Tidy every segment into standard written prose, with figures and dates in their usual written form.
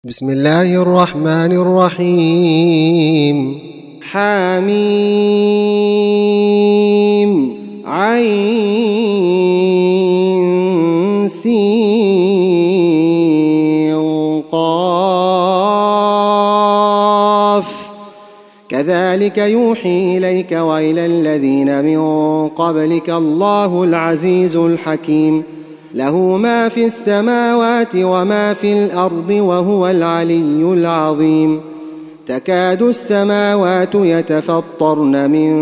بسم الله الرحمن الرحيم حميم عين سين قاف كذلك يوحي إليك وإلى الذين من قبلك الله العزيز الحكيم له ما في السماوات وما في الأرض وهو العلي العظيم تكاد السماوات يتفطرن من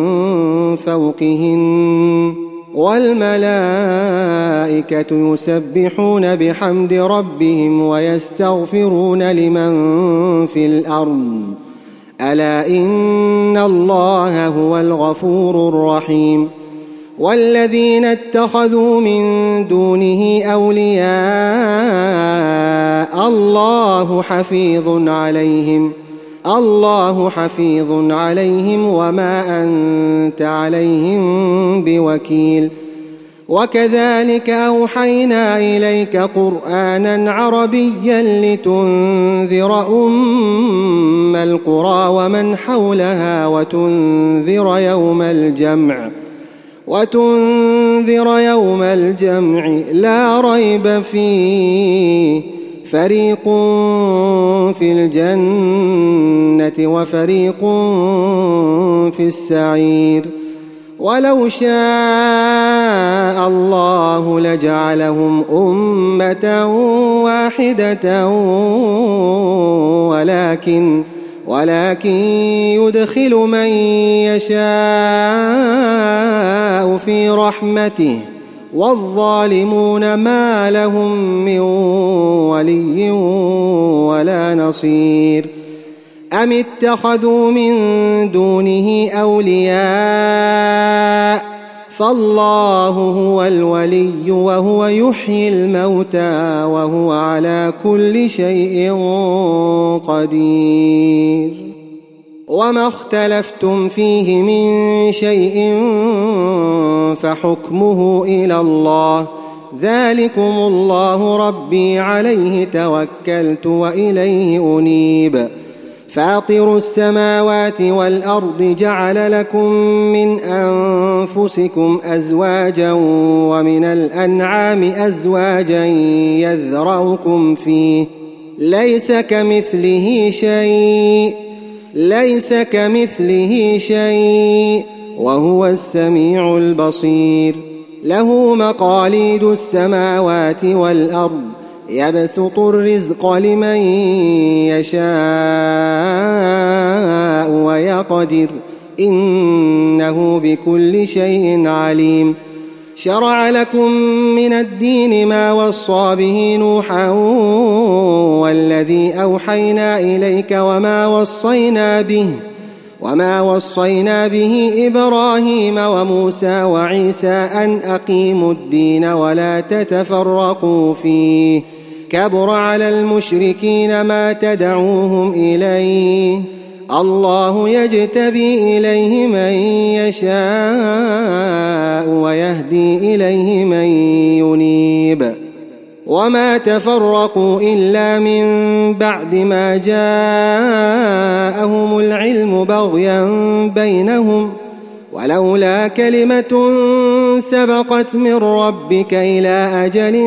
فوقهن والملائكة يسبحون بحمد ربهم ويستغفرون لمن في الأرض ألا إن الله هو الغفور الرحيم والذين اتخذوا من دونه أولياء الله حفيظ عليهم وما أنت عليهم بوكيل وكذلك أوحينا إليك قرآنا عربيا لتنذر أم القرى ومن حولها وتنذر يوم الجمع لا ريب فيه فريق في الجنة وفريق في السعير ولو شاء الله لجعلهم أمة واحدة ولكن يدخل من يشاء في رحمته والظالمون ما لهم من ولي ولا نصير أم اتخذوا من دونه أولياء فالله هو الولي وهو يحيي الموتى وهو على كل شيء قدير وما اختلفتم فيه من شيء فحكمه إلى الله ذلكم الله ربي عليه توكلت وإليه أنيب فاطر السماوات والأرض جعل لكم من أنفسكم أزواجا ومن الأنعام أزواجا يذرأكم فيه ليس كمثله شيء وهو السميع البصير له مقاليد السماوات والأرض يبسط الرزق لمن يشاء ويقدر إنه بكل شيء عليم شرع لكم من الدين ما وصى به نوحا والذي أوحينا إليك وما وصينا به إبراهيم وموسى وعيسى أن أقيموا الدين ولا تتفرقوا فيه كبر على المشركين ما تدعوهم إليه الله يجتبي إليه من يشاء ويهدي إليه من ينيب وما تفرقوا إلا من بعد ما جاءهم العلم بغيا بينهم ولولا كلمة سبقت من ربك إلى أجل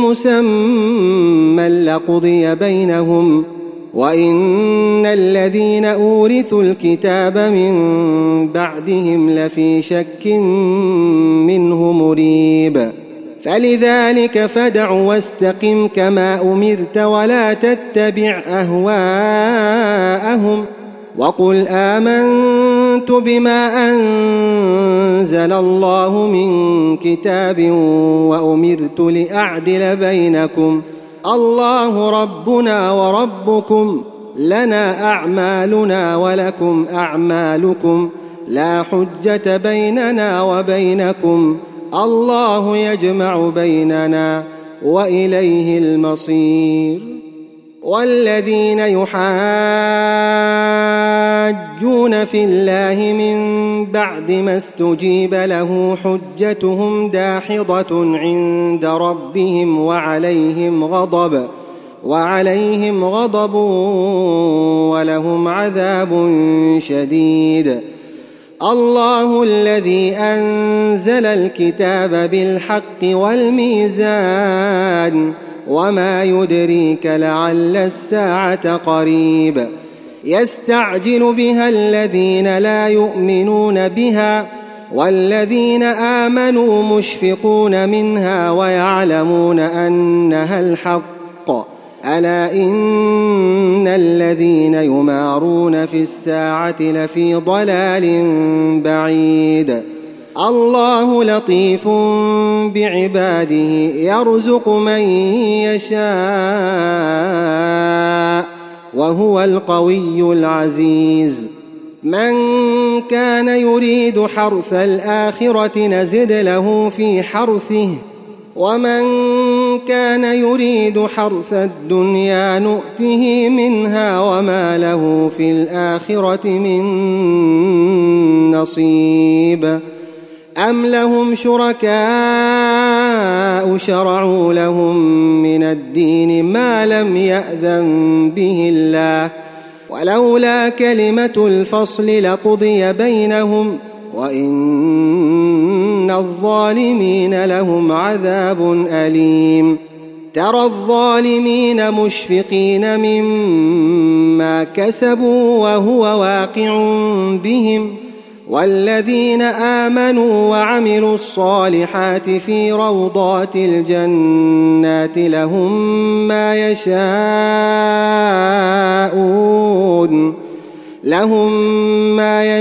مسمى لقضي بينهم وإن الذين أورثوا الكتاب من بعدهم لفي شك منه مريب فلذلك فادع واستقم كما أمرت ولا تتبع أهواءهم وقل آمنت بما أنزل الله من كتاب وأمرت لأعدل بينكم الله ربنا وربكم لنا أعمالنا ولكم أعمالكم لا حجة بيننا وبينكم الله يجمع بيننا وإليه المصير والذين يحاجون في الله من بعد ما استجيب له حجتهم داحضة عند ربهم وعليهم غضب ولهم عذاب شديد. الله الذي أنزل الكتاب بالحق والميزان وما يدريك لعل الساعة قريب. يستعجل بها الذين لا يؤمنون بها والذين آمنوا مشفقون منها ويعلمون أنها الحق. ألا إن الذين يمارون في الساعة لفي ضلال بعيد. الله لطيف بعباده يرزق من يشاء وهو القوي العزيز. من كان يريد حرث الآخرة نزد له في حرثه ومن كان يريد حرث الدنيا نؤته منها وما له في الآخرة من نصيب. أم لهم شركاء شرعوا لهم من الدين ما لم يأذن به الله ولولا كلمة الفصل لقضي بينهم وإن الظالمين لهم عذاب أليم. ترى الظالمين مشفقين مما كسبوا وهو واقع بهم والذين آمنوا وعملوا الصالحات في روضات الجنات لهم ما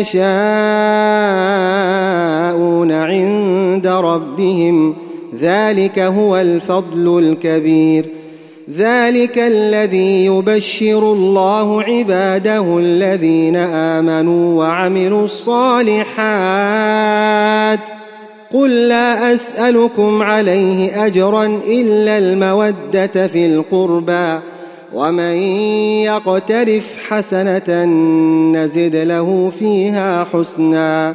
يشاءون عند ربهم ذلك هو الفضل الكبير. ذلك الذي يبشر الله عباده الذين آمنوا وعملوا الصالحات. قل لا أسألكم عليه أجرا إلا المودة في القربى ومن يقترف حسنة نزد له فيها حسنا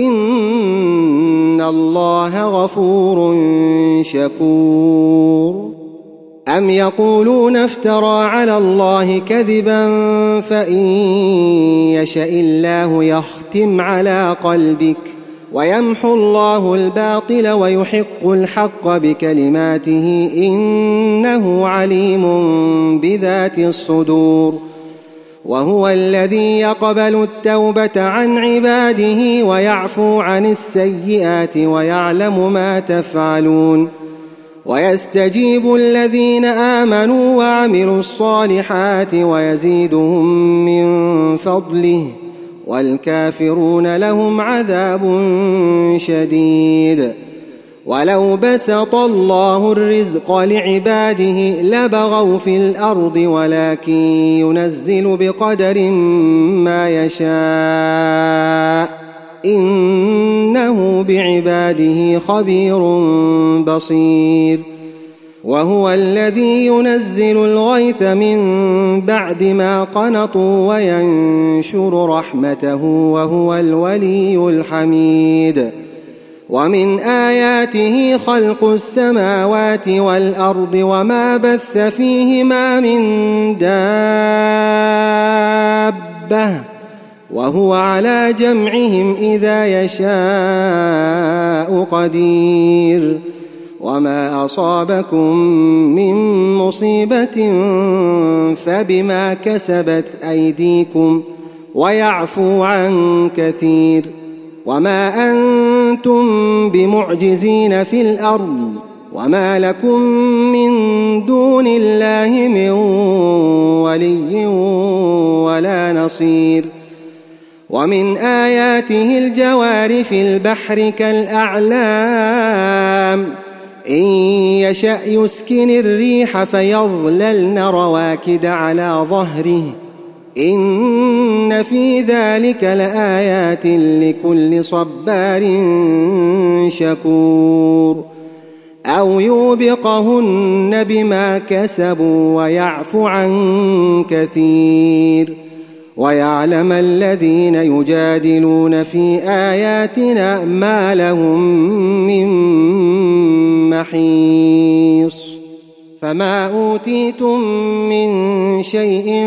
إن الله غفور شكور. أم يقولون افترى على الله كذبا فإن يشاء الله يختم على قلبك ويمحو الله الباطل ويحق الحق بكلماته إنه عليم بذات الصدور. وهو الذي يقبل التوبة عن عباده ويعفو عن السيئات ويعلم ما تفعلون. ويستجيب الذين آمنوا وعملوا الصالحات ويزيدهم من فضله والكافرون لهم عذاب شديد. ولو بسط الله الرزق لعباده لبغوا في الأرض ولكن ينزل بقدر ما يشاء إنه بعباده خبير بصير. وهو الذي ينزل الغيث من بعد ما قنطوا وينشر رحمته وهو الولي الحميد. ومن آياته خلق السماوات والأرض وما بث فيهما من دابة وهو على جمعهم إذا يشاء قدير. وما أصابكم من مصيبة فبما كسبت أيديكم ويعفو عن كثير. وما أنتم بمعجزين في الأرض وما لكم من دون الله من ولي ولا نصير. ومن آياته الجوار في البحر كالأعلام إن يشأ يسكن الريح فيظللن رواكد على ظهره إن في ذلك لآيات لكل صبار شكور. أو يوبقهن بما كسبوا ويعفو عن كثير. ويعلم الذين يجادلون في آياتنا ما لهم من محيص. فما أوتيتم من شيء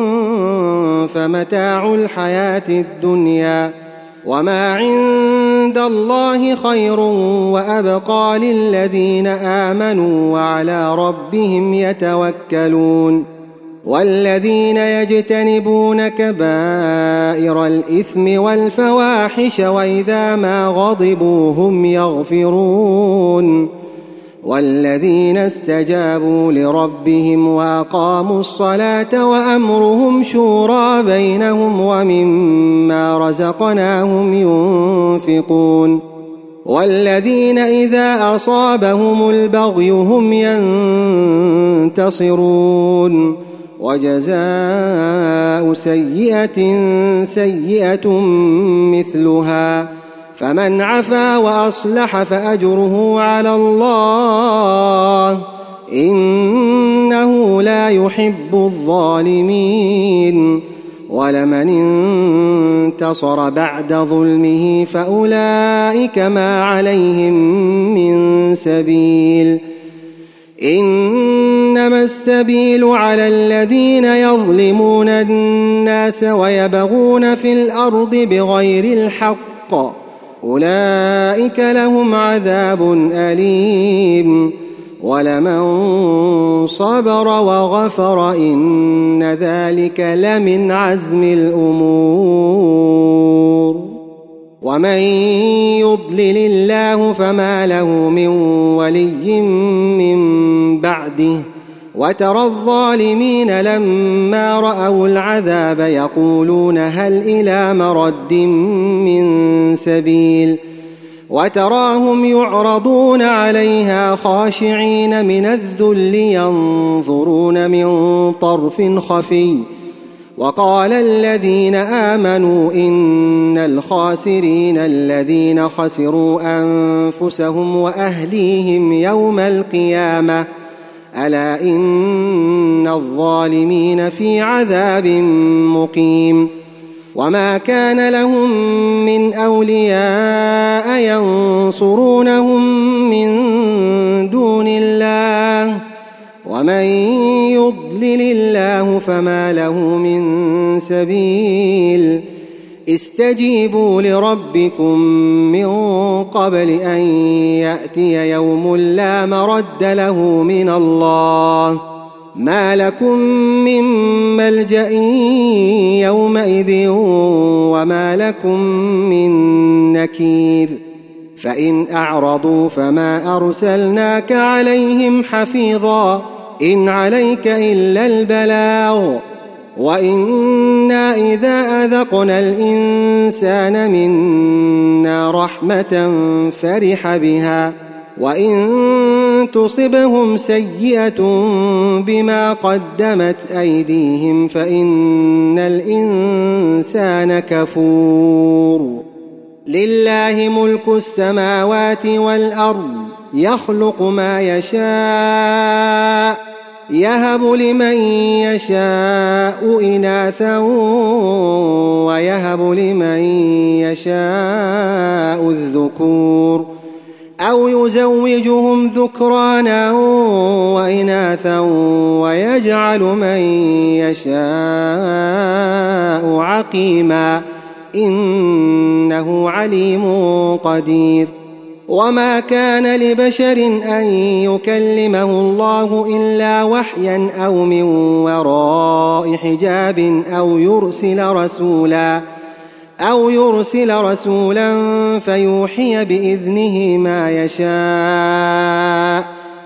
فمتاع الحياة الدنيا وما عند الله خير وأبقى للذين آمنوا وعلى ربهم يتوكلون والذين يجتنبون كبائر الإثم والفواحش وإذا ما غضبوا هم يغفرون والذين استجابوا لربهم وأقاموا الصلاة وأمرهم شورى بينهم ومما رزقناهم ينفقون والذين إذا أصابهم البغي هم ينتصرون وجزاء سيئة سيئة مثلها فمن عفا وأصلح فأجره على الله إنه لا يحب الظالمين ولمن انتصر بعد ظلمه فأولئك ما عليهم من سبيل إنما السبيل على الذين يظلمون الناس ويبغون في الأرض بغير الحق أولئك لهم عذاب أليم ولمن صبر وغفر إن ذلك لمن عزم الأمور ومن يضلل الله فما له من ولي من بعده وترى الظالمين لما رأوا العذاب يقولون هل إلى مرد من سبيل وتراهم يعرضون عليها خاشعين من الذل ينظرون من طرف خفي وقال الذين آمنوا إن الخاسرين الذين خسروا أنفسهم وأهليهم يوم القيامة ألا إن الظالمين في عذاب مقيم وما كان لهم من أولياء ينصرونهم من دون الله ومن يضلل الله فما له من سبيل استجيبوا لربكم من قبل أن يأتي يوم لا مرد له من الله ما لكم من ملجأ يومئذ وما لكم من نكير فإن أعرضوا فما أرسلناك عليهم حفيظا إن عليك إلا البلاغ وإنا إذا أذقنا الإنسان منا رحمة فرح بها وإن تصبهم سيئة بما قدمت أيديهم فإن الإنسان كفور لله ملك السماوات والأرض يخلق ما يشاء يهب لمن يشاء إناثا ويهب لمن يشاء الذكور أو يزوجهم ذكرانا وإناثا ويجعل من يشاء عقيما إنه عليم قدير وما كان لبشر أن يكلمه الله إلا وحيا أو من وراء حجاب أو يرسل رسولا فيوحي بإذنه ما يشاء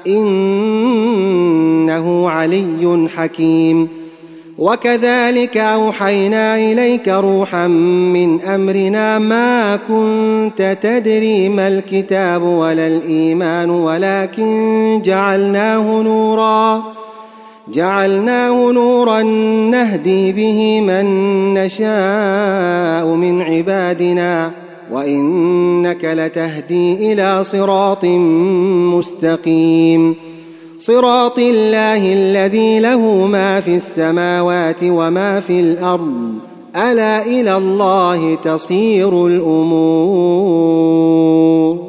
إنه علي حكيم وكذلك أوحينا إليك روحا من أمرنا ما كنت تدري ما الكتاب ولا الإيمان ولكن جعلناه نورا نهدي به من نشاء من عبادنا وإنك لتهدي إلى صراط مستقيم صراط الله الذي له ما في السماوات وما في الأرض ألا إلى الله تصير الأمور